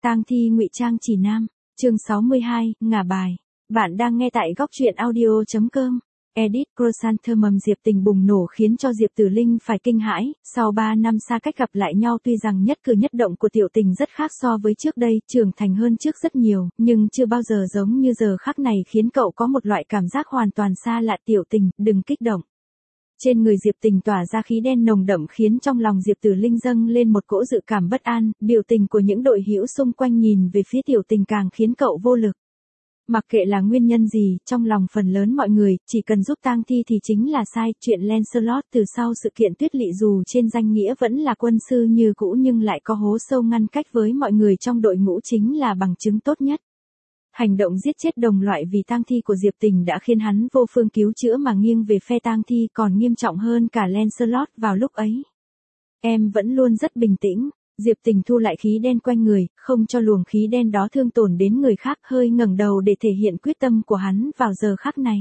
Tang thi ngụy trang chỉ nam, chương 62, ngả bài. Bạn đang nghe tại góc truyện audio.com. Edit Chrysanthemum Diệp Tình bùng nổ khiến cho Diệp Tử Linh phải kinh hãi, sau 3 năm xa cách gặp lại nhau tuy rằng nhất cử nhất động của Tiểu Tình rất khác so với trước đây, trưởng thành hơn trước rất nhiều, nhưng chưa bao giờ giống như giờ khắc này khiến cậu có một loại cảm giác hoàn toàn xa lạ. Tiểu Tình, đừng kích động. Trên người Diệp Tình tỏa ra khí đen nồng đậm khiến trong lòng Diệp Tử Linh dâng lên một cỗ dự cảm bất an, biểu tình của những đội hữu xung quanh nhìn về phía Tiểu Tình càng khiến cậu vô lực. Mặc kệ là nguyên nhân gì, trong lòng phần lớn mọi người, chỉ cần giúp tang thi thì chính là sai. Chuyện Lancelot từ sau sự kiện Tuyết Lỵ dù trên danh nghĩa vẫn là quân sư như cũ nhưng lại có hố sâu ngăn cách với mọi người trong đội ngũ chính là bằng chứng tốt nhất. Hành động giết chết đồng loại vì tang thi của Diệp Tình đã khiến hắn vô phương cứu chữa mà nghiêng về phe tang thi, còn nghiêm trọng hơn cả Lancelot vào lúc ấy. Em vẫn luôn rất bình tĩnh. Diệp Tình thu lại khí đen quanh người, không cho luồng khí đen đó thương tổn đến người khác, hơi ngẩng đầu để thể hiện quyết tâm của hắn vào giờ khắc này.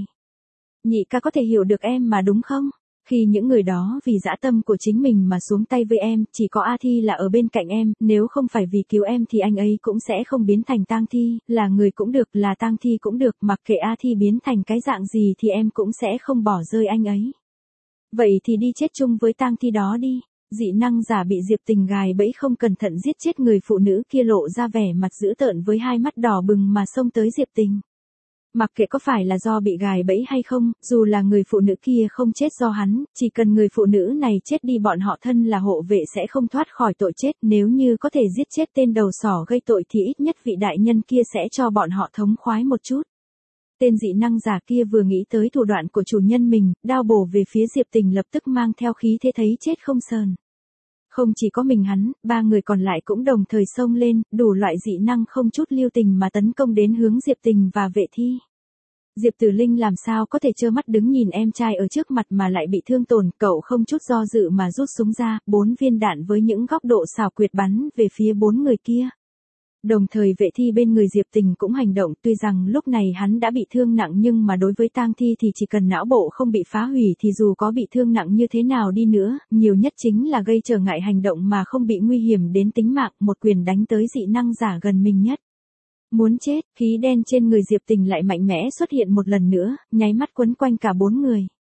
Nhị ca có thể hiểu được em mà đúng không? Khi những người đó vì dã tâm của chính mình mà xuống tay với em, chỉ có A Thi là ở bên cạnh em, nếu không phải vì cứu em thì anh ấy cũng sẽ không biến thành tang thi, là người cũng được, là tang thi cũng được, mặc kệ A Thi biến thành cái dạng gì thì em cũng sẽ không bỏ rơi anh ấy. Vậy thì đi chết chung với tang thi đó đi. Dị năng giả bị Diệp Tình gài bẫy không cẩn thận giết chết người phụ nữ kia lộ ra vẻ mặt dữ tợn với hai mắt đỏ bừng mà xông tới Diệp Tình. Mặc kệ có phải là do bị gài bẫy hay không, dù là người phụ nữ kia không chết do hắn, chỉ cần người phụ nữ này chết đi bọn họ thân là hộ vệ sẽ không thoát khỏi tội chết. Nếu như có thể giết chết tên đầu sỏ gây tội thì ít nhất vị đại nhân kia sẽ cho bọn họ thống khoái một chút. Tên dị năng giả kia vừa nghĩ tới thủ đoạn của chủ nhân mình, đao bổ về phía Diệp Tình lập tức mang theo khí thế thấy chết không sờn. Không chỉ có mình hắn, 3 người còn lại cũng đồng thời xông lên, đủ loại dị năng không chút lưu tình mà tấn công đến hướng Diệp Tình và vệ thi. Diệp Tử Linh làm sao có thể trơ mắt đứng nhìn em trai ở trước mặt mà lại bị thương tổn, cậu không chút do dự mà rút súng ra, 4 viên đạn với những góc độ xảo quyệt bắn về phía 4 người kia. Đồng thời vệ thi bên người Diệp Tình cũng hành động, tuy rằng lúc này hắn đã bị thương nặng nhưng mà đối với tang thi thì chỉ cần não bộ không bị phá hủy thì dù có bị thương nặng như thế nào đi nữa, nhiều nhất chính là gây trở ngại hành động mà không bị nguy hiểm đến tính mạng, một quyền đánh tới dị năng giả gần mình nhất. Muốn chết, khí đen trên người Diệp Tình lại mạnh mẽ xuất hiện một lần nữa, nháy mắt quấn quanh cả 4 người.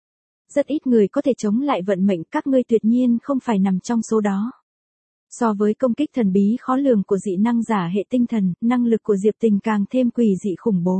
Rất ít người có thể chống lại vận mệnh, các ngươi tuyệt nhiên không phải nằm trong số đó. So với công kích thần bí khó lường của dị năng giả hệ tinh thần, năng lực của Diệp Tình càng thêm quỷ dị khủng bố.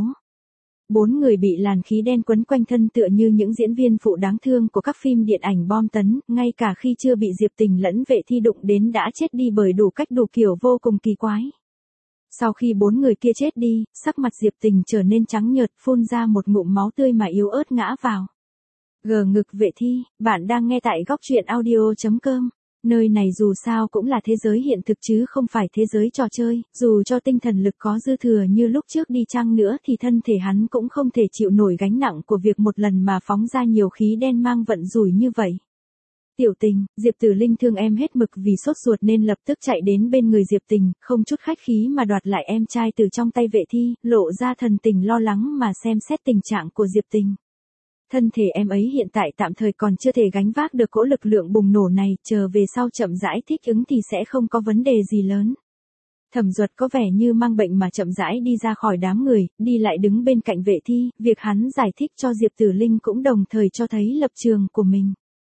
4 người bị làn khí đen quấn quanh thân tựa như những diễn viên phụ đáng thương của các phim điện ảnh bom tấn, ngay cả khi chưa bị Diệp Tình lẫn vệ thi đụng đến đã chết đi bởi đủ cách đủ kiểu vô cùng kỳ quái. Sau khi 4 người kia chết đi, sắc mặt Diệp Tình trở nên trắng nhợt, phun ra một ngụm máu tươi mà yếu ớt ngã vào. Gờ ngực vệ thi, bạn đang nghe tại góc truyện audio.com. Nơi này dù sao cũng là thế giới hiện thực chứ không phải thế giới trò chơi, dù cho tinh thần lực có dư thừa như lúc trước đi chăng nữa thì thân thể hắn cũng không thể chịu nổi gánh nặng của việc một lần mà phóng ra nhiều khí đen mang vận rủi như vậy. Tiểu Tình, Diệp Tử Linh thương em hết mực vì sốt ruột nên lập tức chạy đến bên người Diệp Tình, không chút khách khí mà đoạt lại em trai từ trong tay vệ thi, lộ ra thần tình lo lắng mà xem xét tình trạng của Diệp Tình. Thân thể em ấy hiện tại tạm thời còn chưa thể gánh vác được cỗ lực lượng bùng nổ này, chờ về sau chậm rãi thích ứng thì sẽ không có vấn đề gì lớn. Thẩm Duật có vẻ như mang bệnh mà chậm rãi đi ra khỏi đám người, đi lại đứng bên cạnh vệ thi, việc hắn giải thích cho Diệp Tử Linh cũng đồng thời cho thấy lập trường của mình.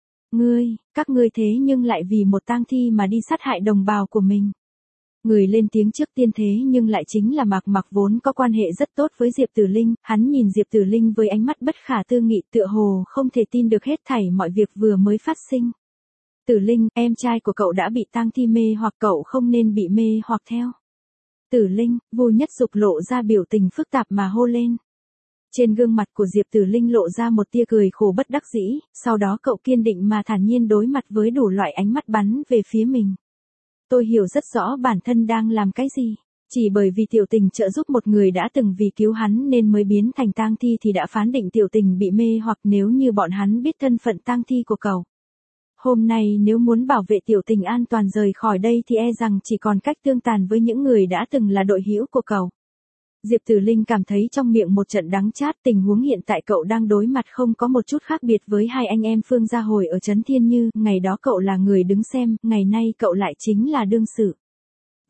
Các ngươi thế nhưng lại vì một tang thi mà đi sát hại đồng bào của mình. Người lên tiếng trước tiên thế nhưng lại chính là Mạc Mặc vốn có quan hệ rất tốt với Diệp Tử Linh, hắn nhìn Diệp Tử Linh với ánh mắt bất khả tư nghị tựa hồ không thể tin được hết thảy mọi việc vừa mới phát sinh. Tử Linh, em trai của cậu đã bị tang thi mê hoặc cậu không nên bị mê hoặc theo. Tử Linh, Vu Nhất Dục lộ ra biểu tình phức tạp mà hô lên. Trên gương mặt của Diệp Tử Linh lộ ra một tia cười khổ bất đắc dĩ, sau đó cậu kiên định mà thản nhiên đối mặt với đủ loại ánh mắt bắn về phía mình. Tôi hiểu rất rõ bản thân đang làm cái gì. Chỉ bởi vì Tiểu Tình trợ giúp một người đã từng vì cứu hắn nên mới biến thành tang thi thì đã phán định Tiểu Tình bị mê hoặc. Nếu như bọn hắn biết thân phận tang thi của cậu, hôm nay nếu muốn bảo vệ Tiểu Tình an toàn rời khỏi đây thì e rằng chỉ còn cách tương tàn với những người đã từng là đội hữu của cậu. Diệp Tử Linh cảm thấy trong miệng một trận đắng chát, tình huống hiện tại cậu đang đối mặt không có một chút khác biệt với hai anh em Phương Gia Hồi ở Trấn Thiên Như, ngày đó cậu là người đứng xem, ngày nay cậu lại chính là đương sự.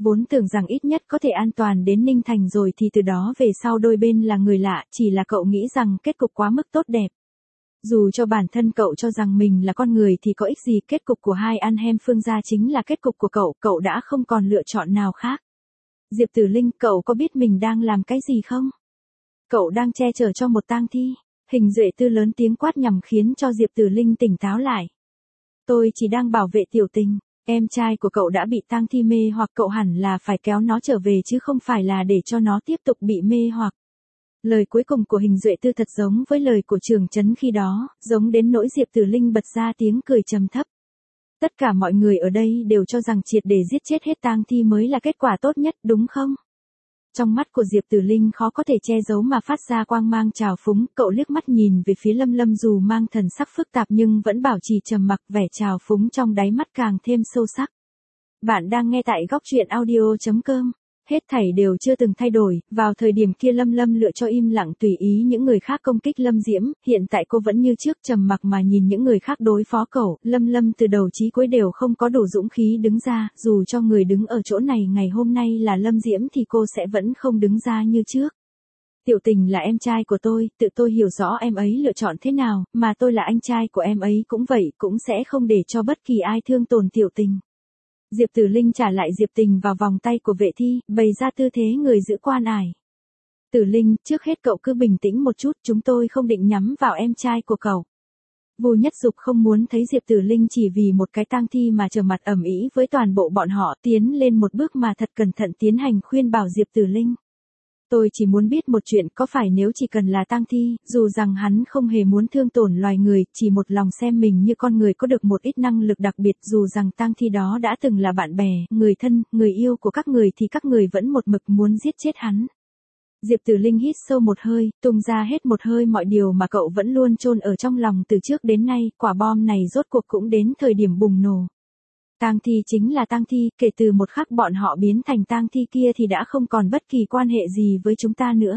Vốn tưởng rằng ít nhất có thể an toàn đến Ninh Thành rồi thì từ đó về sau đôi bên là người lạ, chỉ là cậu nghĩ rằng kết cục quá mức tốt đẹp. Dù cho bản thân cậu cho rằng mình là con người thì có ích gì, kết cục của hai anh em Phương gia chính là kết cục của cậu đã không còn lựa chọn nào khác. Diệp Tử Linh, cậu có biết mình đang làm cái gì không? Cậu đang che chở cho một tang thi. Hình Duệ Tư lớn tiếng quát nhằm khiến cho Diệp Tử Linh tỉnh táo lại. Tôi chỉ đang bảo vệ Tiểu Tình, em trai của cậu đã bị tang thi mê hoặc, cậu hẳn là phải kéo nó trở về chứ không phải là để cho nó tiếp tục bị mê hoặc. Lời cuối cùng của Hình Duệ Tư thật giống với lời của Trường Chấn khi đó, giống đến nỗi Diệp Tử Linh bật ra tiếng cười trầm thấp. Tất cả mọi người ở đây đều cho rằng triệt để giết chết hết tang thi mới là kết quả tốt nhất, đúng không? Trong mắt của Diệp Tử Linh khó có thể che giấu mà phát ra quang mang trào phúng, cậu liếc mắt nhìn về phía Lâm Lâm dù mang thần sắc phức tạp nhưng vẫn bảo trì trầm mặc, vẻ trào phúng trong đáy mắt càng thêm sâu sắc. Bạn đang nghe tại góc truyện audio.com. Hết thảy đều chưa từng thay đổi, vào thời điểm kia Lâm Lâm lựa cho im lặng tùy ý những người khác công kích Lâm Diễm, hiện tại cô vẫn như trước trầm mặc mà nhìn những người khác đối phó cậu, Lâm Lâm từ đầu chí cuối đều không có đủ dũng khí đứng ra, dù cho người đứng ở chỗ này ngày hôm nay là Lâm Diễm thì cô sẽ vẫn không đứng ra như trước. Tiểu Tình là em trai của tôi, tự tôi hiểu rõ em ấy lựa chọn thế nào, mà tôi là anh trai của em ấy cũng vậy, cũng sẽ không để cho bất kỳ ai thương tổn Tiểu Tình. Diệp Tử Linh trả lại Diệp Tình vào vòng tay của Vệ Thi, bày ra tư thế người giữ quan ải. Tử Linh, trước hết cậu cứ bình tĩnh một chút, chúng tôi không định nhắm vào em trai của cậu. Vu Nhất Dục không muốn thấy Diệp Tử Linh chỉ vì một cái tang thi mà trở mặt ầm ĩ với toàn bộ bọn họ, tiến lên một bước mà thật cẩn thận tiến hành khuyên bảo Diệp Tử Linh. Tôi chỉ muốn biết một chuyện, có phải nếu chỉ cần là tang thi, dù rằng hắn không hề muốn thương tổn loài người, chỉ một lòng xem mình như con người có được một ít năng lực đặc biệt, dù rằng tang thi đó đã từng là bạn bè, người thân, người yêu của các người thì các người vẫn một mực muốn giết chết hắn. Diệp Tử Linh hít sâu một hơi, tung ra hết một hơi mọi điều mà cậu vẫn luôn chôn ở trong lòng từ trước đến nay, quả bom này rốt cuộc cũng đến thời điểm bùng nổ. Tang thi chính là tang thi, kể từ một khắc bọn họ biến thành tang thi kia thì đã không còn bất kỳ quan hệ gì với chúng ta nữa.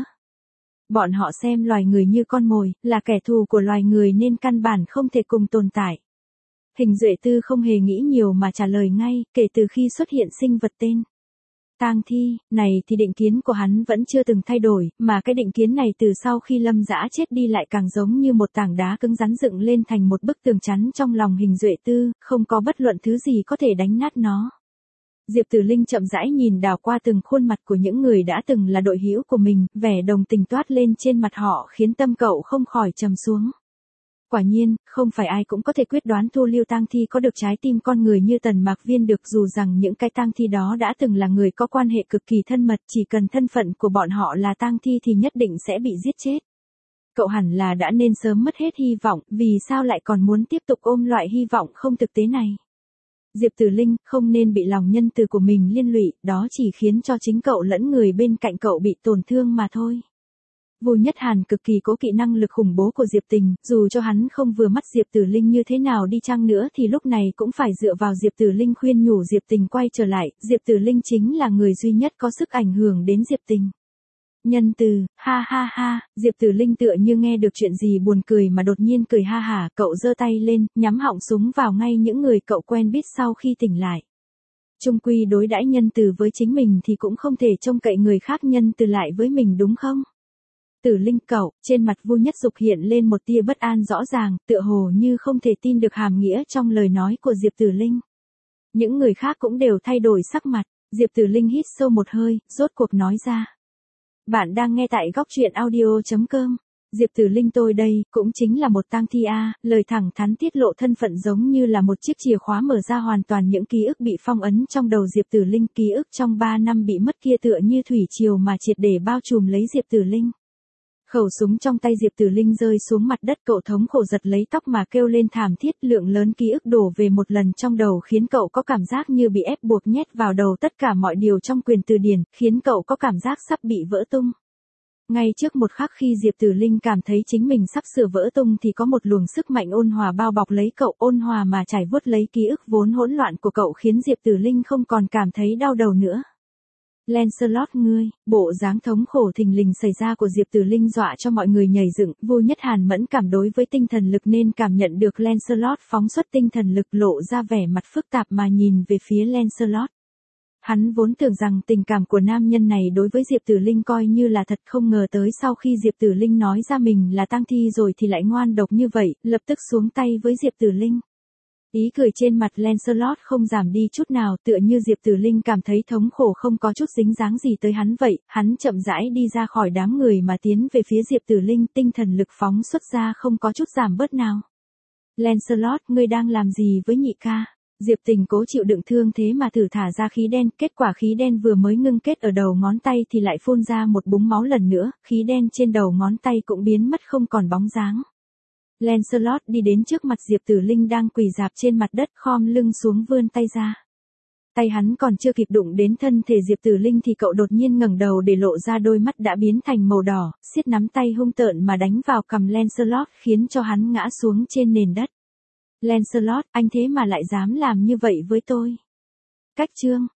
Bọn họ xem loài người như con mồi, là kẻ thù của loài người nên căn bản không thể cùng tồn tại. Hình Duệ Tư không hề nghĩ nhiều mà trả lời ngay, kể từ khi xuất hiện sinh vật tên tang thi, này thì định kiến của hắn vẫn chưa từng thay đổi, mà cái định kiến này từ sau khi Lâm Dã chết đi lại càng giống như một tảng đá cứng rắn dựng lên thành một bức tường chắn trong lòng Hình Duệ Tư, không có bất luận thứ gì có thể đánh nát nó. Diệp Tử Linh chậm rãi nhìn đảo qua từng khuôn mặt của những người đã từng là đội hữu của mình, vẻ đồng tình toát lên trên mặt họ khiến tâm cậu không khỏi trầm xuống. Quả nhiên, không phải ai cũng có thể quyết đoán thu lưu tang thi có được trái tim con người như Tần Mạc Viên được, dù rằng những cái tang thi đó đã từng là người có quan hệ cực kỳ thân mật, chỉ cần thân phận của bọn họ là tang thi thì nhất định sẽ bị giết chết. Cậu hẳn là đã nên sớm mất hết hy vọng, vì sao lại còn muốn tiếp tục ôm loại hy vọng không thực tế này? Diệp Tử Linh, không nên bị lòng nhân từ của mình liên lụy, đó chỉ khiến cho chính cậu lẫn người bên cạnh cậu bị tổn thương mà thôi. Vu Nhất Hàn cực kỳ cố kỵ năng lực khủng bố của Diệp Tình, dù cho hắn không vừa mắt Diệp Tử Linh như thế nào đi chăng nữa thì lúc này cũng phải dựa vào Diệp Tử Linh khuyên nhủ Diệp Tình quay trở lại, Diệp Tử Linh chính là người duy nhất có sức ảnh hưởng đến Diệp Tình. Nhân từ, ha ha ha, Diệp Tử Linh tựa như nghe được chuyện gì buồn cười mà đột nhiên cười ha hả, cậu giơ tay lên, nhắm họng súng vào ngay những người cậu quen biết sau khi tỉnh lại. Chung quy đối đãi nhân từ với chính mình thì cũng không thể trông cậy người khác nhân từ lại với mình đúng không? Tử Linh cậu, trên mặt Vu Nhất Dục hiện lên một tia bất an rõ ràng, tựa hồ như không thể tin được hàm nghĩa trong lời nói của Diệp Tử Linh. Những người khác cũng đều thay đổi sắc mặt, Diệp Tử Linh hít sâu một hơi, rốt cuộc nói ra. Bạn đang nghe tại góc truyện audio.com. Diệp Tử Linh tôi đây, cũng chính là một tang thi a, lời thẳng thắn tiết lộ thân phận giống như là một chiếc chìa khóa mở ra hoàn toàn những ký ức bị phong ấn trong đầu Diệp Tử Linh, ký ức trong 3 năm bị mất kia tựa như thủy triều mà triệt để bao trùm lấy Diệp Tử Linh. Khẩu súng trong tay Diệp Tử Linh rơi xuống mặt đất, cậu thống khổ giật lấy tóc mà kêu lên thảm thiết, lượng lớn ký ức đổ về một lần trong đầu khiến cậu có cảm giác như bị ép buộc nhét vào đầu tất cả mọi điều trong quyền từ điển, khiến cậu có cảm giác sắp bị vỡ tung. Ngay trước một khắc khi Diệp Tử Linh cảm thấy chính mình sắp sửa vỡ tung thì có một luồng sức mạnh ôn hòa bao bọc lấy cậu, ôn hòa mà trải vuốt lấy ký ức vốn hỗn loạn của cậu khiến Diệp Tử Linh không còn cảm thấy đau đầu nữa. Lancelot ngươi, bộ dáng thống khổ thình lình xảy ra của Diệp Tử Linh dọa cho mọi người nhảy dựng, Vu Nhất Hàn mẫn cảm đối với tinh thần lực nên cảm nhận được Lancelot phóng xuất tinh thần lực lộ ra vẻ mặt phức tạp mà nhìn về phía Lancelot. Hắn vốn tưởng rằng tình cảm của nam nhân này đối với Diệp Tử Linh coi như là thật, không ngờ tới sau khi Diệp Tử Linh nói ra mình là tang thi rồi thì lại ngoan độc như vậy, lập tức xuống tay với Diệp Tử Linh. Ý cười trên mặt Lancelot không giảm đi chút nào, tựa như Diệp Tử Linh cảm thấy thống khổ không có chút dính dáng gì tới hắn vậy, hắn chậm rãi đi ra khỏi đám người mà tiến về phía Diệp Tử Linh, tinh thần lực phóng xuất ra không có chút giảm bớt nào. Lancelot, ngươi đang làm gì với nhị ca? Diệp Tình cố chịu đựng thương thế mà thử thả ra khí đen, kết quả khí đen vừa mới ngưng kết ở đầu ngón tay thì lại phun ra một búng máu lần nữa, khí đen trên đầu ngón tay cũng biến mất không còn bóng dáng. Lancelot đi đến trước mặt Diệp Tử Linh đang quỳ rạp trên mặt đất, khom lưng xuống vươn tay ra. Tay hắn còn chưa kịp đụng đến thân thể Diệp Tử Linh thì cậu đột nhiên ngẩng đầu để lộ ra đôi mắt đã biến thành màu đỏ, siết nắm tay hung tợn mà đánh vào cằm Lancelot khiến cho hắn ngã xuống trên nền đất. Lancelot, anh thế mà lại dám làm như vậy với tôi. Cách chương